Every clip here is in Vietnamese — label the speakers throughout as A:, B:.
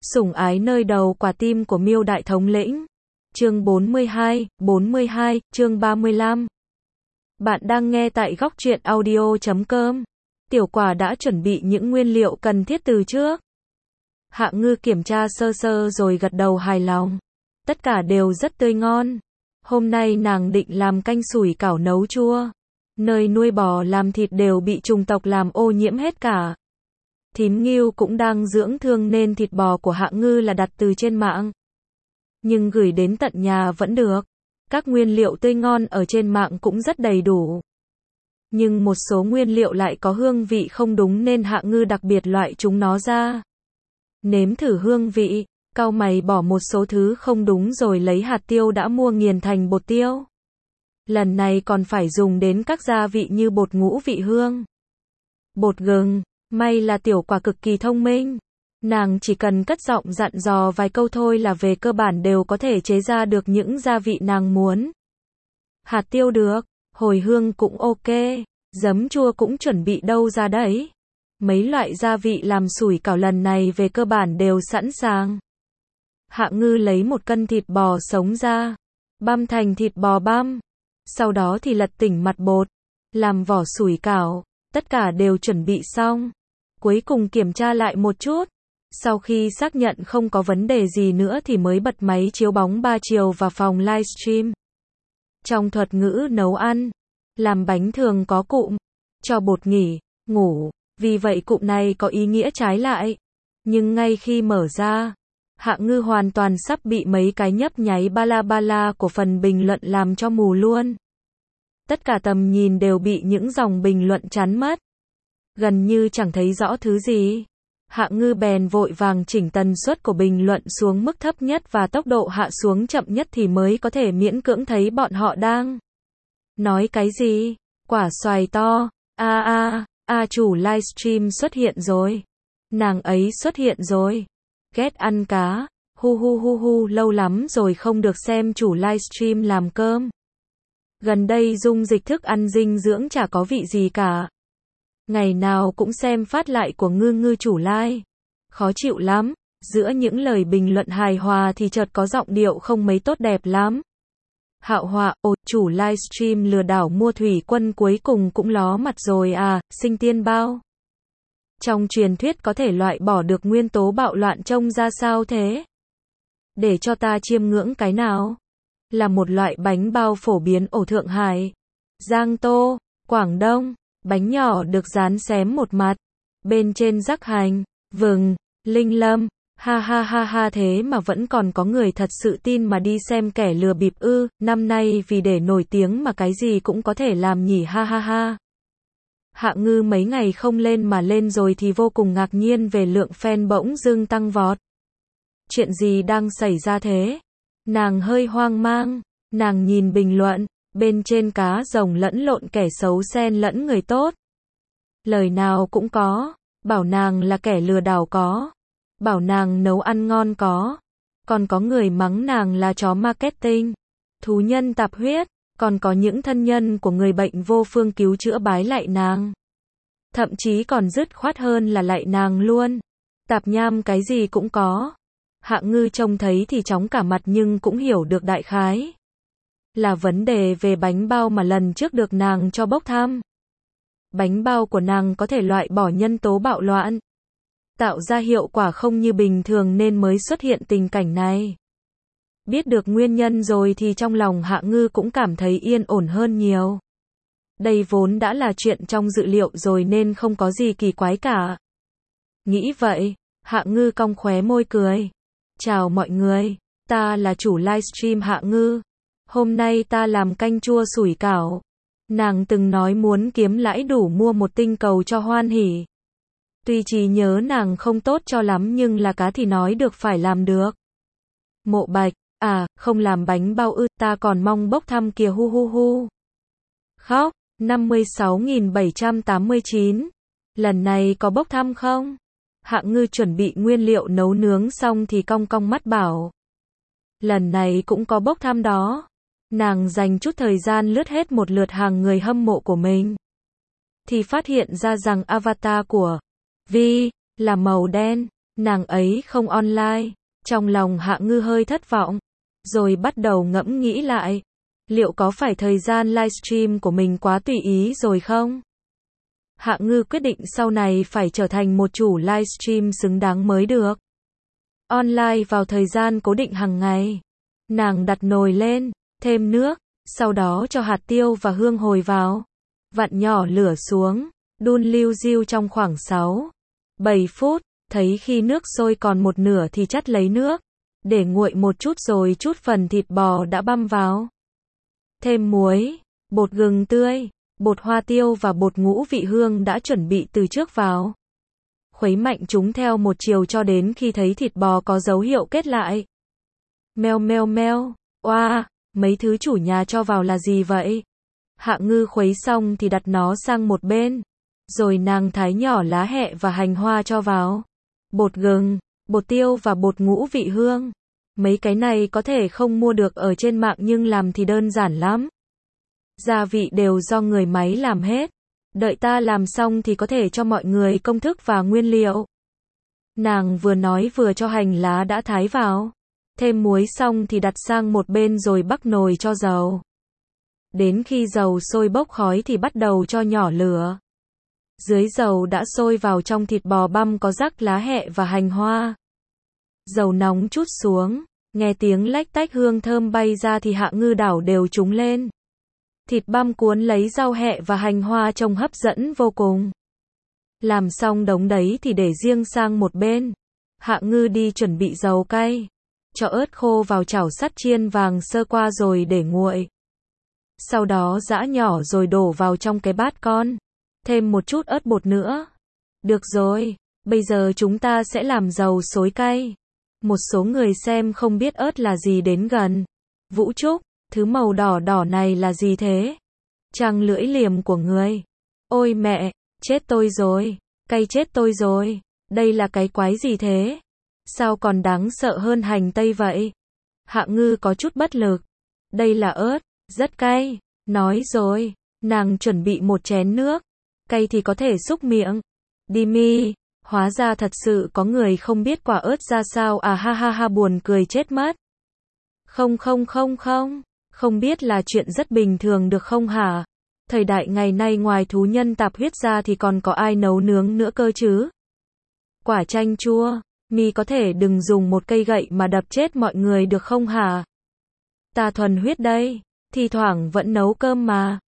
A: Sủng ái nơi đầu quả tim của Miêu đại thống lĩnh. Chương 42, chương 35. Bạn đang nghe tại góc truyện audio.com. Tiểu Quả đã chuẩn bị những nguyên liệu cần thiết từ trước. Hạ Ngư kiểm tra sơ sơ rồi gật đầu hài lòng. Tất cả đều rất tươi ngon. Hôm nay nàng định làm canh sủi cảo nấu chua. Nơi nuôi bò làm thịt đều bị trùng tộc làm ô nhiễm hết cả. Thím Ngưu cũng đang dưỡng thương nên thịt bò của Hạ Ngư là đặt từ trên mạng. Nhưng gửi đến tận nhà vẫn được. Các nguyên liệu tươi ngon ở trên mạng cũng rất đầy đủ. Nhưng một số nguyên liệu lại có hương vị không đúng nên Hạ Ngư đặc biệt loại chúng nó ra. Nếm thử hương vị, cau mày bỏ một số thứ không đúng rồi lấy hạt tiêu đã mua nghiền thành bột tiêu. Lần này còn phải dùng đến các gia vị như bột ngũ vị hương, bột gừng. May là Tiểu Quả cực kỳ thông minh. Nàng chỉ cần cất giọng dặn dò vài câu thôi là về cơ bản đều có thể chế ra được những gia vị nàng muốn. Hạt tiêu được, hồi hương cũng ok, giấm chua cũng chuẩn bị đâu ra đấy. Mấy loại gia vị làm sủi cảo lần này về cơ bản đều sẵn sàng. Hạ Ngư lấy 1 cân thịt bò sống ra, băm thành thịt bò băm. Sau đó thì lật tỉnh mặt bột, làm vỏ sủi cảo. Tất cả đều chuẩn bị xong. Cuối cùng kiểm tra lại một chút. Sau khi xác nhận không có vấn đề gì nữa thì mới bật máy chiếu bóng 3 chiều vào phòng livestream. Trong thuật ngữ nấu ăn, làm bánh thường có cụm cho bột nghỉ, ngủ. Vì vậy cụm này có ý nghĩa trái lại. Nhưng ngay khi mở ra, Hạ Ngư hoàn toàn sắp bị mấy cái nhấp nháy ba la của phần bình luận làm cho mù luôn. Tất cả tầm nhìn đều bị những dòng bình luận chắn mất. Gần như chẳng thấy rõ thứ gì. Hạ Ngư bèn vội vàng chỉnh tần suất của bình luận xuống mức thấp nhất và tốc độ hạ xuống chậm nhất thì mới có thể miễn cưỡng thấy bọn họ đang nói cái gì. Quả xoài to. Chủ livestream xuất hiện rồi. Nàng ấy xuất hiện rồi. Ghét ăn cá. Hu, lâu lắm rồi không được xem chủ livestream làm cơm. Gần đây dung dịch thức ăn dinh dưỡng chả có vị gì cả. Ngày nào cũng xem phát lại của Ngư chủ live. Khó chịu lắm. Giữa những lời bình luận hài hòa thì chợt có giọng điệu không mấy tốt đẹp lắm. Hạo Họa, chủ livestream lừa đảo mua thủy quân cuối cùng cũng ló mặt rồi à, sinh tiên bao. Trong truyền thuyết có thể loại bỏ được nguyên tố bạo loạn trông ra sao thế? Để cho ta chiêm ngưỡng cái nào? Là một loại bánh bao phổ biến ở Thượng Hải, Giang Tô, Quảng Đông. Bánh nhỏ được dán xém một mặt. Bên trên rắc hành, vừng, linh lâm. Ha thế mà vẫn còn có người thật sự tin mà đi xem kẻ lừa bịp ư. Năm nay vì để nổi tiếng mà cái gì cũng có thể làm nhỉ ha. Hạ Ngư mấy ngày không lên mà lên rồi thì vô cùng ngạc nhiên về lượng fan bỗng dưng tăng vọt. Chuyện gì đang xảy ra thế? Nàng hơi hoang mang. Nàng nhìn bình luận. Bên trên cá rồng lẫn lộn kẻ xấu xen lẫn người tốt. Lời nào cũng có. Bảo nàng là kẻ lừa đảo có. Bảo nàng nấu ăn ngon có. Còn có người mắng nàng là chó marketing. Thú nhân tạp huyết. Còn có những thân nhân của người bệnh vô phương cứu chữa bái lạy nàng. Thậm chí còn dứt khoát hơn là lạy nàng luôn. Tạp nham cái gì cũng có. Hạ Ngư trông thấy thì chóng cả mặt nhưng cũng hiểu được đại khái. Là vấn đề về bánh bao mà lần trước được nàng cho bốc thăm. Bánh bao của nàng có thể loại bỏ nhân tố bạo loạn, tạo ra hiệu quả không như bình thường nên mới xuất hiện tình cảnh này. Biết được nguyên nhân rồi thì trong lòng Hạ Ngư cũng cảm thấy yên ổn hơn nhiều. Đây vốn đã là chuyện trong dự liệu rồi nên không có gì kỳ quái cả. Nghĩ vậy, Hạ Ngư cong khóe môi cười. Chào mọi người, ta là chủ livestream Hạ Ngư. Hôm nay ta làm canh chua sủi cảo. Nàng từng nói muốn kiếm lãi đủ mua một tinh cầu cho hoan hỉ. Tuy trí nhớ nàng không tốt cho lắm nhưng là cá thì nói được phải làm được. Mộ Bạch, không làm bánh bao ư, ta còn mong bốc thăm kìa hu. Khóc, 56.789. Lần này có bốc thăm không? Hạ Ngư chuẩn bị nguyên liệu nấu nướng xong thì cong mắt bảo. Lần này cũng có bốc thăm đó. Nàng dành chút thời gian lướt hết một lượt hàng người hâm mộ của mình. Thì phát hiện ra rằng avatar của Vi là màu đen. Nàng ấy không online. Trong lòng Hạ Ngư hơi thất vọng, rồi bắt đầu ngẫm nghĩ lại. Liệu có phải thời gian livestream của mình quá tùy ý rồi không? Hạ Ngư quyết định sau này phải trở thành một chủ livestream xứng đáng mới được. Online vào thời gian cố định hàng ngày. Nàng đặt nồi lên, thêm nước, sau đó cho hạt tiêu và hương hồi vào. Vặn nhỏ lửa xuống, đun liu riu trong khoảng 6-7 phút. Thấy khi nước sôi còn một nửa thì chắt lấy nước, để nguội một chút rồi chút phần thịt bò đã băm vào. Thêm muối, bột gừng tươi, bột hoa tiêu và bột ngũ vị hương đã chuẩn bị từ trước vào. Khuấy mạnh chúng theo một chiều cho đến khi thấy thịt bò có dấu hiệu kết lại. Meo meo meo, oa, mấy thứ chủ nhà cho vào là gì vậy? Hạ Ngư khuấy xong thì đặt nó sang một bên. Rồi nàng thái nhỏ lá hẹ và hành hoa cho vào. Bột gừng, bột tiêu và bột ngũ vị hương. Mấy cái này có thể không mua được ở trên mạng nhưng làm thì đơn giản lắm. Gia vị đều do người máy làm hết. Đợi ta làm xong thì có thể cho mọi người công thức và nguyên liệu. Nàng vừa nói vừa cho hành lá đã thái vào. Thêm muối xong thì đặt sang một bên rồi bắc nồi cho dầu. Đến khi dầu sôi bốc khói thì bắt đầu cho nhỏ lửa. Dưới dầu đã sôi vào trong thịt bò băm có rắc lá hẹ và hành hoa. Dầu nóng trút xuống, nghe tiếng lách tách hương thơm bay ra thì Hạ Ngư đảo đều chúng lên. Thịt băm cuốn lấy rau hẹ và hành hoa trông hấp dẫn vô cùng. Làm xong đống đấy thì để riêng sang một bên. Hạ Ngư đi chuẩn bị dầu cay. Cho ớt khô vào chảo sắt chiên vàng sơ qua rồi để nguội. Sau đó giã nhỏ rồi đổ vào trong cái bát con. Thêm một chút ớt bột nữa. Được rồi, bây giờ chúng ta sẽ làm dầu xối cay. Một số người xem không biết ớt là gì đến gần. Vũ Trúc, thứ màu đỏ đỏ này là gì thế? Trăng lưỡi liềm của người. Ôi mẹ, chết tôi rồi, cay chết tôi rồi. Đây là cái quái gì thế? Sao còn đáng sợ hơn hành tây vậy? Hạ Ngư có chút bất lực. Đây là ớt, rất cay. Nói rồi, nàng chuẩn bị một chén nước. Cay thì có thể xúc miệng. Đi mi, hóa ra thật sự có người không biết quả ớt ra sao à ha ha ha buồn cười chết mất. Không biết là chuyện rất bình thường được không hả? Thời đại ngày nay ngoài thú nhân tạp huyết ra thì còn có ai nấu nướng nữa cơ chứ? Quả chanh chua, mi có thể đừng dùng một cây gậy mà đập chết mọi người được không hả? Ta thuần huyết đây, thi thoảng vẫn nấu cơm mà.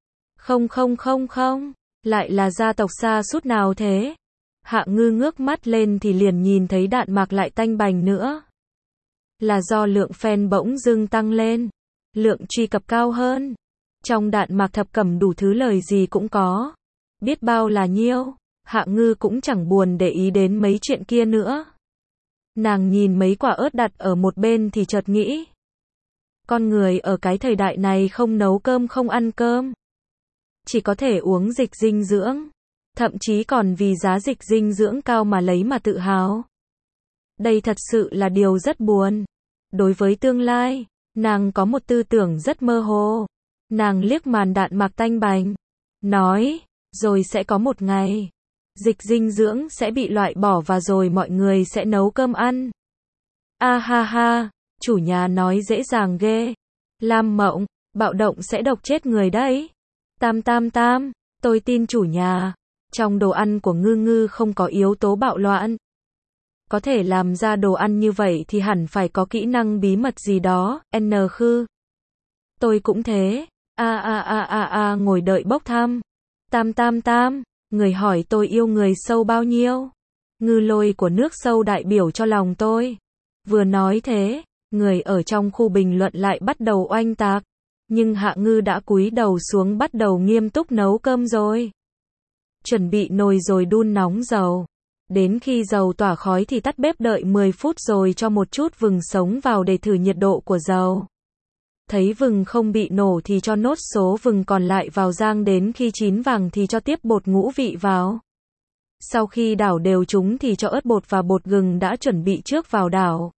A: Không. Lại là gia tộc xa sút nào thế? Hạ Ngư ngước mắt lên thì liền nhìn thấy đạn mạc lại tanh bành nữa. Là do lượng fan bỗng dưng tăng lên. Lượng truy cập cao hơn. Trong đạn mạc thập cẩm đủ thứ lời gì cũng có. Biết bao là nhiêu. Hạ Ngư cũng chẳng buồn để ý đến mấy chuyện kia nữa. Nàng nhìn mấy quả ớt đặt ở một bên thì chợt nghĩ. Con người ở cái thời đại này không nấu cơm không ăn cơm. Chỉ có thể uống dịch dinh dưỡng. Thậm chí còn vì giá dịch dinh dưỡng cao mà lấy mà tự hào. Đây thật sự là điều rất buồn. Đối với tương lai, nàng có một tư tưởng rất mơ hồ. Nàng liếc màn đạn mạc tanh bành. Nói, rồi sẽ có một ngày. Dịch dinh dưỡng sẽ bị loại bỏ và rồi mọi người sẽ nấu cơm ăn. A ha ha, chủ nhà nói dễ dàng ghê. Lam Mộng, bạo động sẽ độc chết người đấy. Tam, tôi tin chủ nhà. Trong đồ ăn của Ngư Ngư không có yếu tố bạo loạn. Có thể làm ra đồ ăn như vậy thì hẳn phải có kỹ năng bí mật gì đó, Khư. Tôi cũng thế. Ngồi đợi bốc thăm. Tam, người hỏi tôi yêu người sâu bao nhiêu? Ngư Lôi của nước sâu đại biểu cho lòng tôi. Vừa nói thế, người ở trong khu bình luận lại bắt đầu oanh tạc. Nhưng Hạ Ngư đã cúi đầu xuống bắt đầu nghiêm túc nấu cơm rồi. Chuẩn bị nồi rồi đun nóng dầu. Đến khi dầu tỏa khói thì tắt bếp đợi 10 phút rồi cho một chút vừng sống vào để thử nhiệt độ của dầu. Thấy vừng không bị nổ thì cho nốt số vừng còn lại vào rang đến khi chín vàng thì cho tiếp bột ngũ vị vào. Sau khi đảo đều chúng thì cho ớt bột và bột gừng đã chuẩn bị trước vào đảo.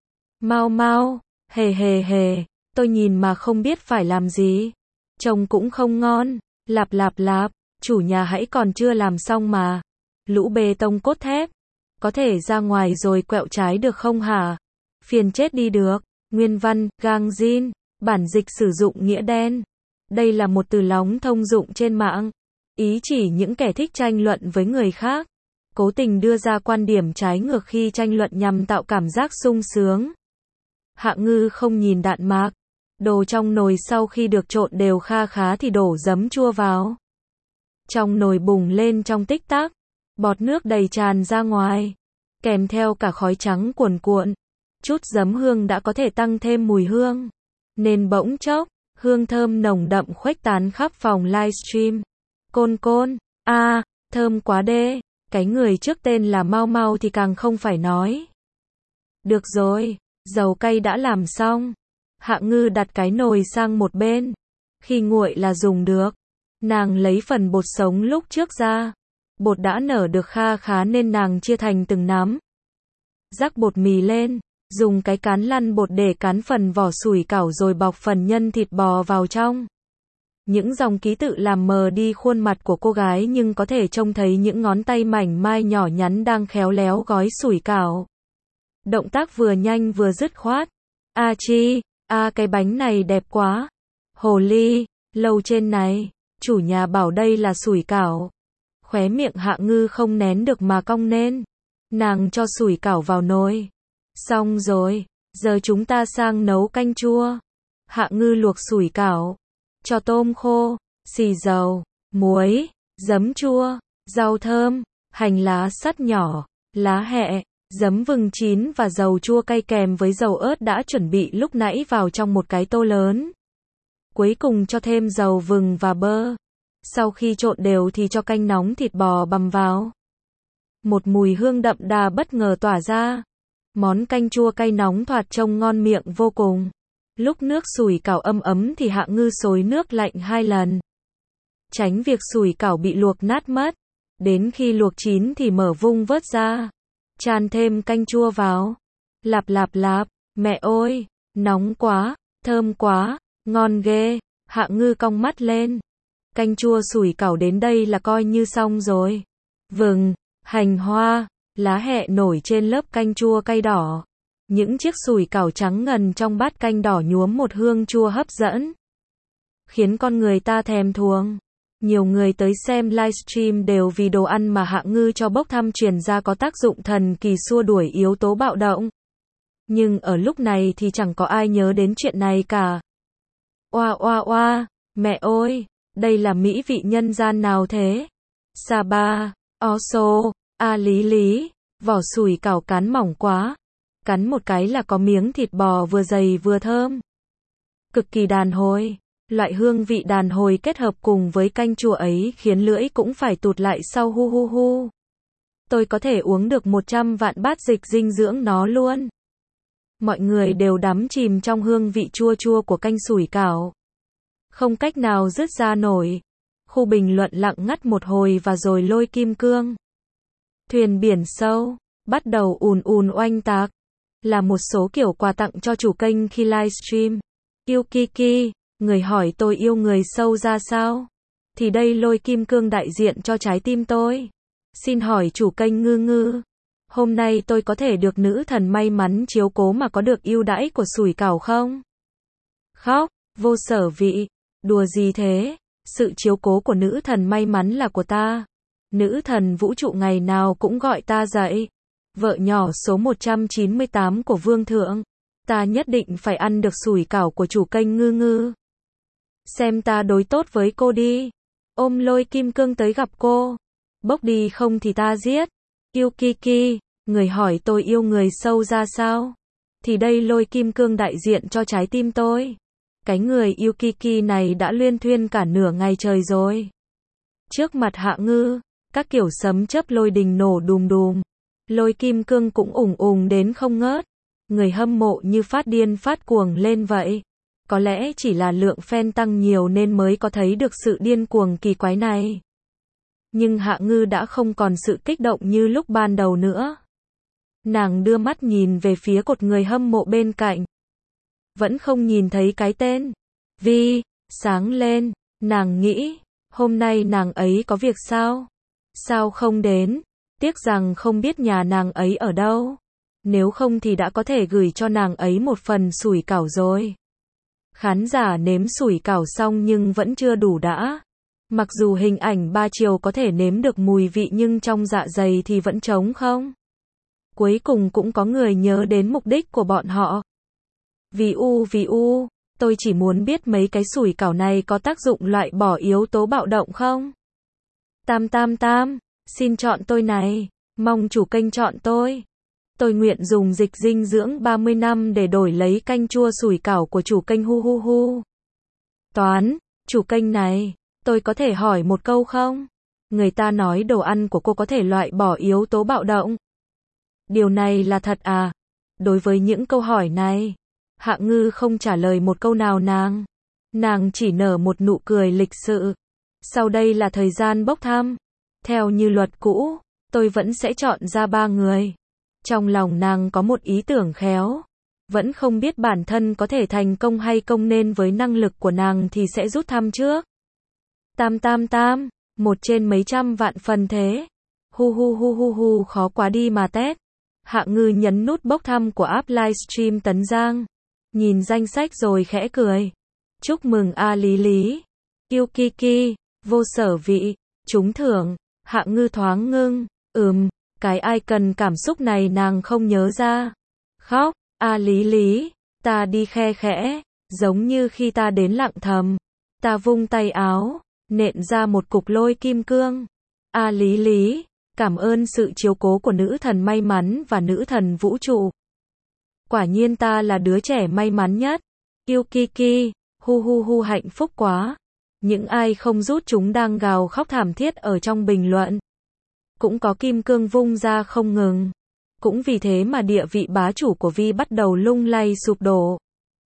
A: Mau, hề, tôi nhìn mà không biết phải làm gì. Trông cũng không ngon, lạp, chủ nhà hãy còn chưa làm xong mà. Lũ bê tông cốt thép. Có thể ra ngoài rồi quẹo trái được không hả? Phiền chết đi được. Nguyên văn, gang zin, bản dịch sử dụng nghĩa đen. Đây là một từ lóng thông dụng trên mạng. Ý chỉ những kẻ thích tranh luận với người khác. Cố tình đưa ra quan điểm trái ngược khi tranh luận nhằm tạo cảm giác sung sướng. Hạ Ngư không nhìn đạn mạc. Đồ trong nồi sau khi được trộn đều kha khá thì đổ giấm chua vào. Trong nồi bùng lên trong tích tắc. Bọt nước đầy tràn ra ngoài. Kèm theo cả khói trắng cuồn cuộn. Chút giấm hương đã có thể tăng thêm mùi hương. Nên bỗng chốc, hương thơm nồng đậm khuếch tán khắp phòng livestream. Côn côn, thơm quá đê. Cái người trước tên là Mau Mau thì càng không phải nói. Được rồi, dầu cay đã làm xong. Hạ Ngư đặt cái nồi sang một bên. Khi nguội là dùng được. Nàng lấy phần bột sống lúc trước ra. Bột đã nở được kha khá nên nàng chia thành từng nắm. Rắc bột mì lên. Dùng cái cán lăn bột để cán phần vỏ sủi cảo rồi bọc phần nhân thịt bò vào trong. Những dòng ký tự làm mờ đi khuôn mặt của cô gái nhưng có thể trông thấy những ngón tay mảnh mai nhỏ nhắn đang khéo léo gói sủi cảo. Động tác vừa nhanh vừa dứt khoát. Cái bánh này đẹp quá. Hồ ly, lâu trên này, chủ nhà bảo đây là sủi cảo. Khóe miệng Hạ Ngư không nén được mà cong lên. Nàng cho sủi cảo vào nồi. Xong rồi, giờ chúng ta sang nấu canh chua. Hạ Ngư luộc sủi cảo. Cho tôm khô, xì dầu, muối, giấm chua, rau thơm, hành lá sắt nhỏ, lá hẹ, giấm vừng chín và dầu chua cay kèm với dầu ớt đã chuẩn bị lúc nãy vào trong một cái tô lớn. Cuối cùng cho thêm dầu vừng và bơ. Sau khi trộn đều thì cho canh nóng thịt bò bằm vào. Một mùi hương đậm đà bất ngờ tỏa ra. Món canh chua cay nóng thoạt trông ngon miệng vô cùng. Lúc nước sủi cảo ấm ấm thì Hạ Ngư xối nước lạnh 2 lần. Tránh việc sủi cảo bị luộc nát mất. Đến khi luộc chín thì mở vung vớt ra. Chan thêm canh chua vào. Lạp lạp lạp, mẹ ơi, nóng quá, thơm quá, ngon ghê. Hạ Ngư cong mắt lên. Canh chua sủi cảo đến đây là coi như xong rồi. Vừng, hành hoa, lá hẹ nổi trên lớp canh chua cay đỏ. Những chiếc sủi cảo trắng ngần trong bát canh đỏ nhuốm một hương chua hấp dẫn. Khiến con người ta thèm thuồng. Nhiều người tới xem livestream đều vì đồ ăn mà Hạ Ngư cho bốc thăm truyền ra có tác dụng thần kỳ xua đuổi yếu tố bạo động. Nhưng ở lúc này thì chẳng có ai nhớ đến chuyện này cả. Oa, mẹ ơi, đây là mỹ vị nhân gian nào thế? Sa ba, oso, lý, vỏ sủi cảo cán mỏng quá. Cắn một cái là có miếng thịt bò vừa dày vừa thơm. Cực kỳ đàn hồi. Loại hương vị đàn hồi kết hợp cùng với canh chua ấy khiến lưỡi cũng phải tụt lại sau hu. Tôi có thể uống được 100 vạn bát dịch dinh dưỡng nó luôn. Mọi người đều đắm chìm trong hương vị chua chua của canh sủi cảo. Không cách nào dứt ra nổi. Khu bình luận lặng ngắt một hồi và rồi lôi kim cương. Thuyền biển sâu, bắt đầu ùn oanh tạc. Là một số kiểu quà tặng cho chủ kênh khi livestream. Yêu Kiki, người hỏi tôi yêu người sâu ra sao? Thì đây lôi kim cương đại diện cho trái tim tôi. Xin hỏi chủ kênh Ngư, hôm nay tôi có thể được nữ thần may mắn chiếu cố mà có được ưu đãi của sủi cảo không? Khóc, vô sở vị, đùa gì thế? Sự chiếu cố của nữ thần may mắn là của ta. Nữ thần vũ trụ ngày nào cũng gọi ta dậy. Vợ nhỏ số 198 của Vương Thượng. Ta nhất định phải ăn được sủi cảo của chủ kênh Ngư. Xem ta đối tốt với cô đi. Ôm lôi kim cương tới gặp cô. Bốc đi không thì ta giết. Yêu Kiki, người hỏi tôi yêu người sâu ra sao? Thì đây lôi kim cương đại diện cho trái tim tôi. Cái người yêu Kiki này đã luyên thuyên cả nửa ngày trời rồi. Trước mặt Hạ Ngư, các kiểu sấm chớp lôi đình nổ đùm. Lôi kim cương cũng ùng đến không ngớt. Người hâm mộ như phát điên phát cuồng lên vậy. Có lẽ chỉ là lượng fan tăng nhiều nên mới có thấy được sự điên cuồng kỳ quái này. Nhưng Hạ Ngư đã không còn sự kích động như lúc ban đầu nữa. Nàng đưa mắt nhìn về phía cột người hâm mộ bên cạnh. Vẫn không nhìn thấy cái tên Vi sáng lên. Nàng nghĩ, hôm nay nàng ấy có việc sao? Sao không đến? Tiếc rằng không biết nhà nàng ấy ở đâu. Nếu không thì đã có thể gửi cho nàng ấy một phần sủi cảo rồi. Khán giả nếm sủi cảo xong nhưng vẫn chưa đủ đã. Mặc dù hình ảnh 3 chiều có thể nếm được mùi vị nhưng trong dạ dày thì vẫn trống không. Cuối cùng cũng có người nhớ đến mục đích của bọn họ. Vì tôi chỉ muốn biết mấy cái sủi cảo này có tác dụng loại bỏ yếu tố bạo động không? Xin chọn tôi này, mong chủ kênh chọn tôi. Tôi nguyện dùng dịch dinh dưỡng 30 năm để đổi lấy canh chua sủi cảo của chủ kênh Toán, chủ kênh này, tôi có thể hỏi một câu không? Người ta nói đồ ăn của cô có thể loại bỏ yếu tố bạo động. Điều này là thật à? Đối với những câu hỏi này, Hạ Ngư không trả lời một câu nào nàng chỉ nở một nụ cười lịch sự. Sau đây là thời gian bốc thăm. Theo như luật cũ, tôi vẫn sẽ chọn ra 3 người. Trong lòng nàng có một ý tưởng khéo. Vẫn không biết bản thân có thể thành công hay không nên với năng lực của nàng thì sẽ rút thăm trước. 1 trên mấy trăm vạn phần thế. Khó quá đi mà tét. Hạ Ngư nhấn nút bốc thăm của app livestream Tấn Giang. Nhìn danh sách rồi khẽ cười. Chúc mừng A Lý. Yukiki, vô sở vị, trúng thưởng. Hạ Ngư thoáng ngưng. Cái icon cảm xúc này nàng không nhớ ra. Khóc, A Lý, ta đi khe khẽ, giống như khi ta đến lặng thầm. Ta vung tay áo, nện ra một cục lôi kim cương. A Lý, cảm ơn sự chiếu cố của nữ thần may mắn và nữ thần vũ trụ. Quả nhiên ta là đứa trẻ may mắn nhất. Yukiki, hạnh phúc quá. Những ai không rút chúng đang gào khóc thảm thiết ở trong bình luận. Cũng có kim cương vung ra không ngừng. Cũng vì thế mà địa vị bá chủ của Vi bắt đầu lung lay sụp đổ.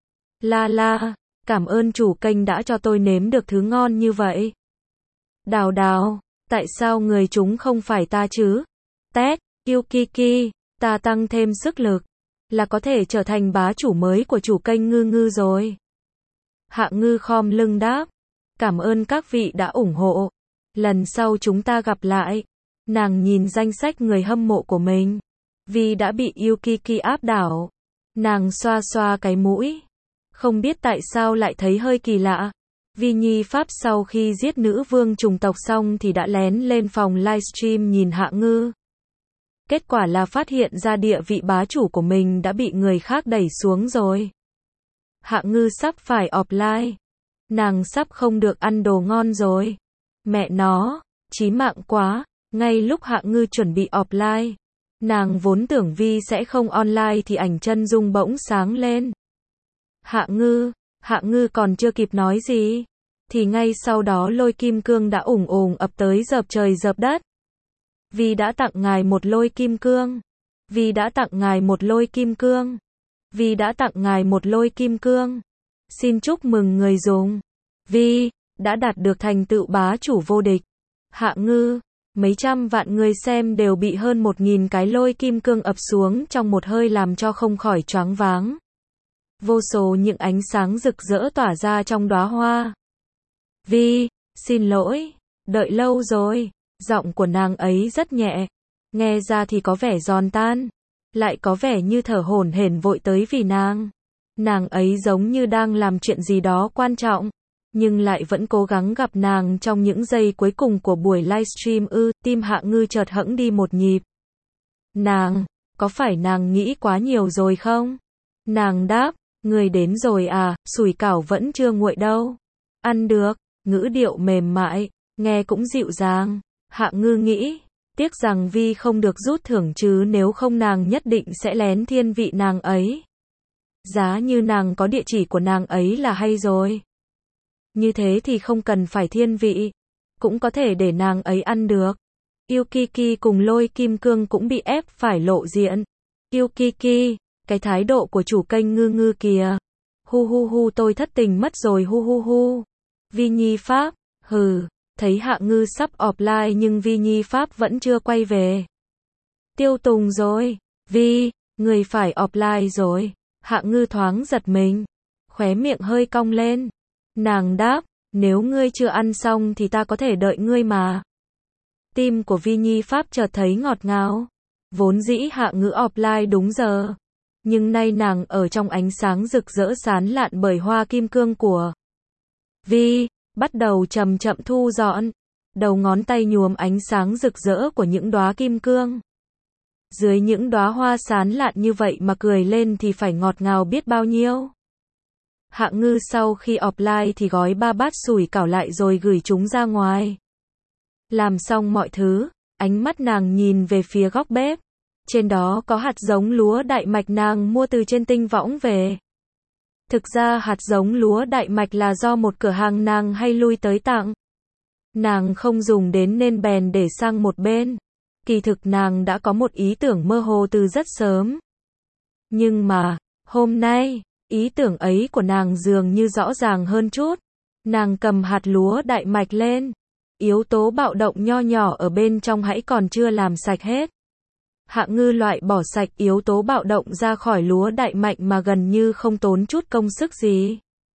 A: Cảm ơn chủ kênh đã cho tôi nếm được thứ ngon như vậy. Đào, tại sao người chúng không phải ta chứ? Tét, Yukiki, ta tăng thêm sức lực. Là có thể trở thành bá chủ mới của chủ kênh Ngư rồi. Hạ Ngư khom lưng đáp. Cảm ơn các vị đã ủng hộ. Lần sau chúng ta gặp lại. Nàng nhìn danh sách người hâm mộ của mình. Vi đã bị Yukiki áp đảo. Nàng xoa cái mũi. Không biết tại sao lại thấy hơi kỳ lạ. Vi Nhi Pháp sau khi giết nữ vương trùng tộc xong thì đã lén lên phòng livestream nhìn Hạ Ngư. Kết quả là phát hiện ra địa vị bá chủ của mình đã bị người khác đẩy xuống rồi. Hạ Ngư sắp phải offline. Nàng sắp không được ăn đồ ngon rồi. Mẹ nó, chí mạng quá. Ngay lúc Hạ Ngư chuẩn bị offline, nàng vốn tưởng Vi sẽ không online thì ảnh chân dung bỗng sáng lên. Hạ Ngư còn chưa kịp nói gì, thì ngay sau đó lôi kim cương đã ùng ập tới dợp trời dợp đất. Vi đã tặng ngài một lôi kim cương. Vi đã tặng ngài một lôi kim cương. Vi đã tặng ngài một lôi kim cương. Xin chúc mừng người dùng. Vi đã đạt được thành tựu bá chủ vô địch. Hạ Ngư, mấy trăm vạn người xem đều bị hơn 1.000 cái lôi kim cương ập xuống trong một hơi làm cho không khỏi choáng váng. Vô số những ánh sáng rực rỡ tỏa ra trong đóa hoa. Vi, xin lỗi, đợi lâu rồi. Giọng của nàng ấy rất nhẹ, nghe ra thì có vẻ giòn tan, lại có vẻ như thở hổn hển vội tới vì nàng ấy giống như đang làm chuyện gì đó quan trọng, nhưng lại vẫn cố gắng gặp nàng trong những giây cuối cùng của buổi livestream. Tim Hạ Ngư chợt hẫng đi một nhịp. Có phải nàng nghĩ quá nhiều rồi không? Nàng đáp, người đến rồi à, sủi cảo vẫn chưa nguội đâu. Ăn được, ngữ điệu mềm mại, nghe cũng dịu dàng. Hạ Ngư nghĩ, tiếc rằng Vi không được rút thưởng chứ nếu không nàng nhất định sẽ lén thiên vị nàng ấy. Giá như nàng có địa chỉ của nàng ấy là hay rồi. Như thế thì không cần phải thiên vị, cũng có thể để nàng ấy ăn được. Yukiki cùng lôi kim cương cũng bị ép phải lộ diện. Yukiki, cái thái độ của chủ kênh Ngư kìa. Tôi thất tình mất rồi Vi Nhi Pháp, thấy Hạ Ngư sắp offline nhưng Vi Nhi Pháp vẫn chưa quay về. Tiêu Tùng rồi, Vi, người phải offline rồi. Hạ Ngư thoáng giật mình, khóe miệng hơi cong lên. Nàng đáp, nếu ngươi chưa ăn xong thì ta có thể đợi ngươi mà. Tim của Vi Nhi Pháp chợt thấy ngọt ngào. Vốn dĩ Hạ Ngữ offline đúng giờ. Nhưng nay nàng ở trong ánh sáng rực rỡ sán lạn bởi hoa kim cương của Vi, bắt đầu chậm chậm thu dọn. Đầu ngón tay nhuốm ánh sáng rực rỡ của những đóa kim cương. Dưới những đóa hoa sán lạn như vậy mà cười lên thì phải ngọt ngào biết bao nhiêu. Hạ Ngư sau khi offline thì gói 3 bát sủi cảo lại rồi gửi chúng ra ngoài. Làm xong mọi thứ, ánh mắt nàng nhìn về phía góc bếp. Trên đó có hạt giống lúa đại mạch nàng mua từ trên tinh võng về. Thực ra hạt giống lúa đại mạch là do một cửa hàng nàng hay lui tới tặng. Nàng không dùng đến nên bèn để sang một bên. Kỳ thực nàng đã có một ý tưởng mơ hồ từ rất sớm. Nhưng mà, hôm nay, ý tưởng ấy của nàng dường như rõ ràng hơn chút. Nàng cầm hạt lúa đại mạch lên. Yếu tố bạo động nho nhỏ ở bên trong hãy còn chưa làm sạch hết. Hạ Ngư loại bỏ sạch yếu tố bạo động ra khỏi lúa đại mạch mà gần như không tốn chút công sức gì.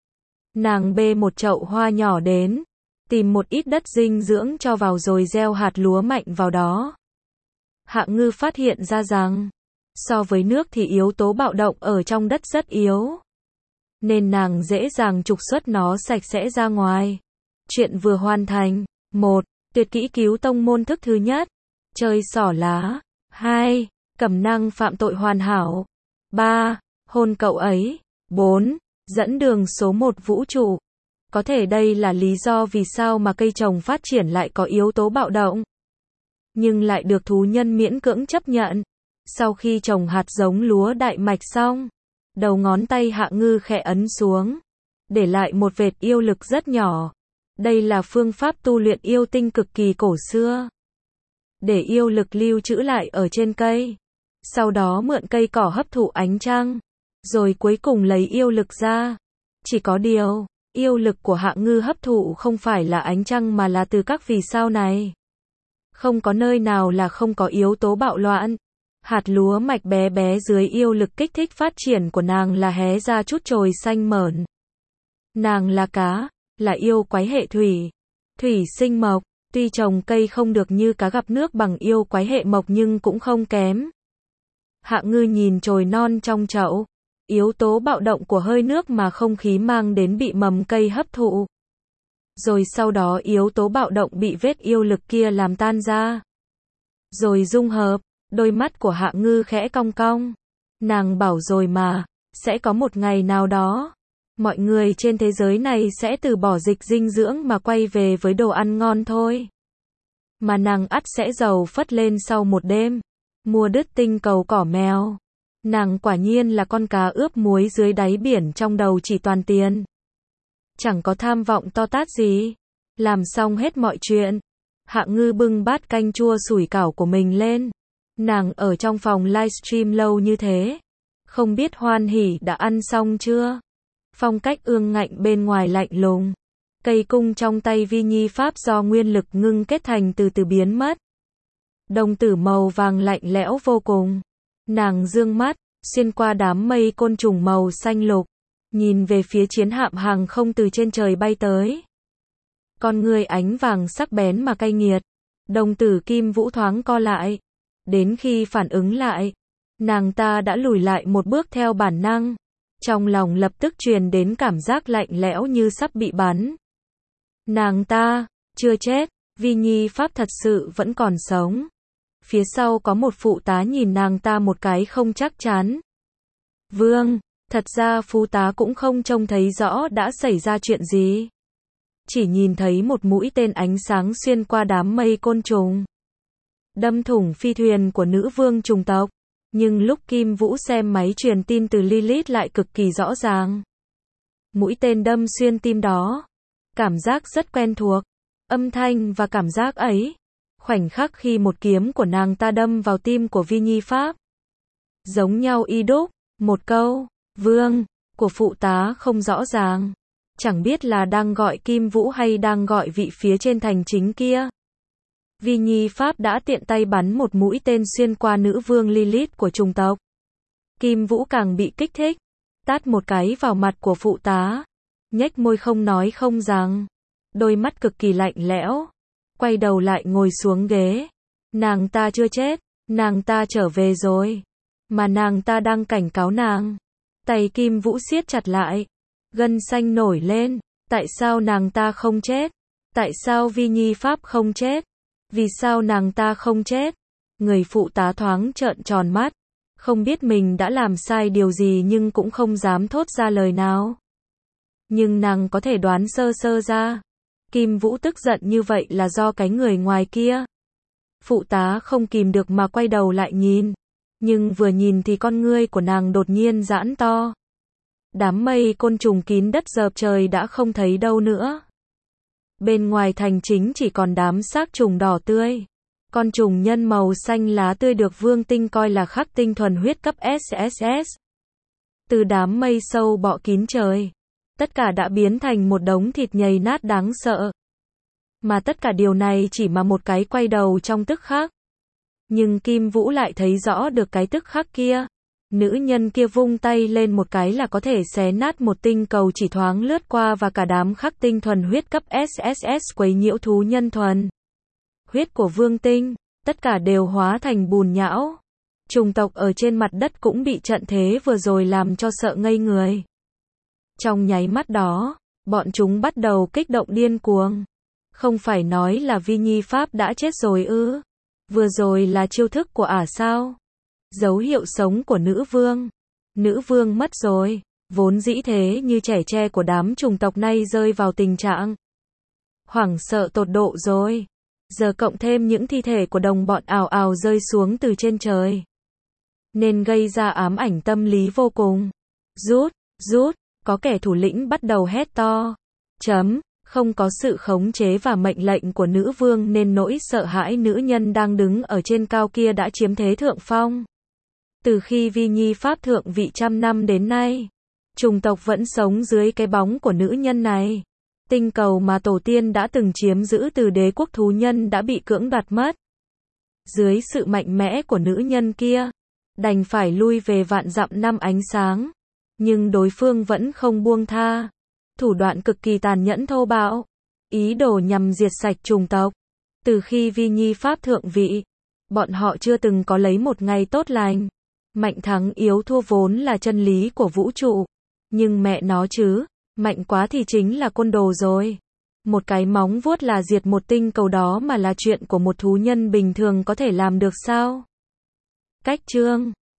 A: Nàng bê một chậu hoa nhỏ đến, tìm một ít đất dinh dưỡng cho vào rồi gieo hạt lúa mạnh vào đó. Hạ Ngư phát hiện ra rằng, so với nước thì yếu tố bạo động ở trong đất rất yếu. Nên nàng dễ dàng trục xuất nó sạch sẽ ra ngoài. Chuyện vừa hoàn thành. 1. Tuyệt kỹ cứu tông môn thức thứ nhất. Chơi xỏ lá. 2. Cẩm năng phạm tội hoàn hảo. 3. Hôn cậu ấy. 4. Dẫn đường số 1 vũ trụ. Có thể đây là lý do vì sao mà cây trồng phát triển lại có yếu tố bạo động. Nhưng lại được thú nhân miễn cưỡng chấp nhận. Sau khi trồng hạt giống lúa đại mạch xong, đầu ngón tay Hạ Ngư khẽ ấn xuống, để lại một vệt yêu lực rất nhỏ. Đây là phương pháp tu luyện yêu tinh cực kỳ cổ xưa. Để yêu lực lưu trữ lại ở trên cây. Sau đó mượn cây cỏ hấp thụ ánh trăng. Rồi cuối cùng lấy yêu lực ra. Chỉ có điều, yêu lực của Hạ Ngư hấp thụ không phải là ánh trăng mà là từ các vì sao này. Không có nơi nào là không có yếu tố bạo loạn. Hạt lúa mạch bé bé dưới yêu lực kích thích phát triển của nàng là hé ra chút chồi xanh mởn. Nàng là cá, là yêu quái hệ thủy. Thủy sinh mộc, tuy trồng cây không được như cá gặp nước bằng yêu quái hệ mộc nhưng cũng không kém. Hạ Ngư nhìn chồi non trong chậu. Yếu tố bạo động của hơi nước mà không khí mang đến bị mầm cây hấp thụ. Rồi sau đó yếu tố bạo động bị vết yêu lực kia làm tan ra. Rồi dung hợp, đôi mắt của Hạ Ngư khẽ cong cong. Nàng bảo rồi mà, sẽ có một ngày nào đó, mọi người trên thế giới này sẽ từ bỏ dịch dinh dưỡng mà quay về với đồ ăn ngon thôi. Mà nàng ắt sẽ giàu phất lên sau một đêm. Mua đứt tinh cầu cỏ mèo. Nàng quả nhiên là con cá ướp muối dưới đáy biển, trong đầu chỉ toàn tiền. Chẳng có tham vọng to tát gì. Làm xong hết mọi chuyện, Hạ Ngư bưng bát canh chua sủi cảo của mình lên. Nàng ở trong phòng livestream lâu như thế, không biết Hoan Hỉ đã ăn xong chưa? Phong cách ương ngạnh bên ngoài lạnh lùng. Cây cung trong tay Vi Nhi Pháp do nguyên lực ngưng kết thành từ từ biến mất. Đồng tử màu vàng lạnh lẽo vô cùng. Nàng dương mắt, xuyên qua đám mây côn trùng màu xanh lục, nhìn về phía chiến hạm hàng không từ trên trời bay tới. Con ngươi ánh vàng sắc bén mà cay nghiệt. Đồng tử Kim Vũ thoáng co lại. Đến khi phản ứng lại, nàng ta đã lùi lại một bước theo bản năng. Trong lòng lập tức truyền đến cảm giác lạnh lẽo như sắp bị bắn. Nàng ta, chưa chết, Vi Nhi Pháp thật sự vẫn còn sống. Phía sau có một phụ tá nhìn nàng ta một cái không chắc chắn. Vương, thật ra phụ tá cũng không trông thấy rõ đã xảy ra chuyện gì. Chỉ nhìn thấy một mũi tên ánh sáng xuyên qua đám mây côn trùng, đâm thủng phi thuyền của nữ vương trùng tộc. Nhưng lúc Kim Vũ xem máy truyền tin từ Lilith lại cực kỳ rõ ràng. Mũi tên đâm xuyên tim đó. Cảm giác rất quen thuộc. Âm thanh và cảm giác ấy. Khoảnh khắc khi một kiếm của nàng ta đâm vào tim của Vi Nhi Pháp. Giống nhau y đúc. Một câu, vương, của phụ tá không rõ ràng. Chẳng biết là đang gọi Kim Vũ hay đang gọi vị phía trên thành chính kia. Vi Nhi Pháp đã tiện tay bắn một mũi tên xuyên qua nữ vương Lilith của trùng tộc. Kim Vũ càng bị kích thích, tát một cái vào mặt của phụ tá, nhếch môi không nói không rằng, đôi mắt cực kỳ lạnh lẽo. quay đầu lại ngồi xuống ghế. Nàng ta chưa chết, nàng ta trở về rồi. Mà nàng ta đang cảnh cáo nàng. Tay Kim Vũ siết chặt lại. Gân xanh nổi lên. Tại sao nàng ta không chết? Tại sao Vi Nhi Pháp không chết? Vì sao nàng ta không chết? Người phụ tá thoáng trợn tròn mắt. Không biết mình đã làm sai điều gì nhưng cũng không dám thốt ra lời nào. Nhưng nàng có thể đoán sơ sơ ra. Kim Vũ tức giận như vậy là do cái người ngoài kia. Phụ tá không kìm được mà quay đầu lại nhìn. Nhưng vừa nhìn thì con ngươi của nàng đột nhiên giãn to. Đám mây côn trùng kín đất dợp trời đã không thấy đâu nữa. Bên ngoài thành chính chỉ còn đám xác trùng đỏ tươi. Con trùng nhân màu xanh lá tươi được Vương Tinh coi là khắc tinh thuần huyết cấp SSS. Từ đám mây sâu bọ kín trời, tất cả đã biến thành một đống thịt nhầy nát đáng sợ. Mà tất cả điều này chỉ mà một cái quay đầu trong tức khắc. Nhưng Kim Vũ lại thấy rõ được cái tức khắc kia. Nữ nhân kia vung tay lên một cái là có thể xé nát một tinh cầu chỉ thoáng lướt qua và cả đám khắc tinh thuần huyết cấp SSS quấy nhiễu thú nhân thuần huyết của Vương Tinh, tất cả đều hóa thành bùn nhão. Chủng tộc ở trên mặt đất cũng bị trận thế vừa rồi làm cho sợ ngây người. Trong nháy mắt đó, bọn chúng bắt đầu kích động điên cuồng. Không phải nói là Vi Nhi Pháp đã chết rồi ư? Vừa rồi là chiêu thức của ả sao? Dấu hiệu sống của nữ vương. Nữ vương mất rồi. Vốn dĩ thế như trẻ tre của đám chủng tộc này rơi vào tình trạng hoảng sợ tột độ rồi. Giờ cộng thêm những thi thể của đồng bọn ào ào rơi xuống từ trên trời. Nên gây ra ám ảnh tâm lý vô cùng. Rút, rút, có kẻ thủ lĩnh bắt đầu hét to. Không có sự khống chế và mệnh lệnh của nữ vương nên nỗi sợ hãi nữ nhân đang đứng ở trên cao kia đã chiếm thế thượng phong. Từ khi Vi Nhi Pháp thượng vị trăm năm đến nay, chủng tộc vẫn sống dưới cái bóng của nữ nhân này. Tinh cầu mà tổ tiên đã từng chiếm giữ từ đế quốc thú nhân đã bị cưỡng đoạt mất. Dưới sự mạnh mẽ của nữ nhân kia, đành phải lui về vạn dặm năm ánh sáng. Nhưng đối phương vẫn không buông tha. Thủ đoạn cực kỳ tàn nhẫn thô bạo. Ý đồ nhằm diệt sạch chủng tộc. Từ khi Vi Nhi Pháp thượng vị, bọn họ chưa từng có lấy một ngày tốt lành. Mạnh thắng yếu thua vốn là chân lý của vũ trụ. Nhưng mẹ nó chứ, mạnh quá thì chính là côn đồ rồi. Một cái móng vuốt là diệt một tinh cầu đó mà là chuyện của một thú nhân bình thường có thể làm được sao? Cách chương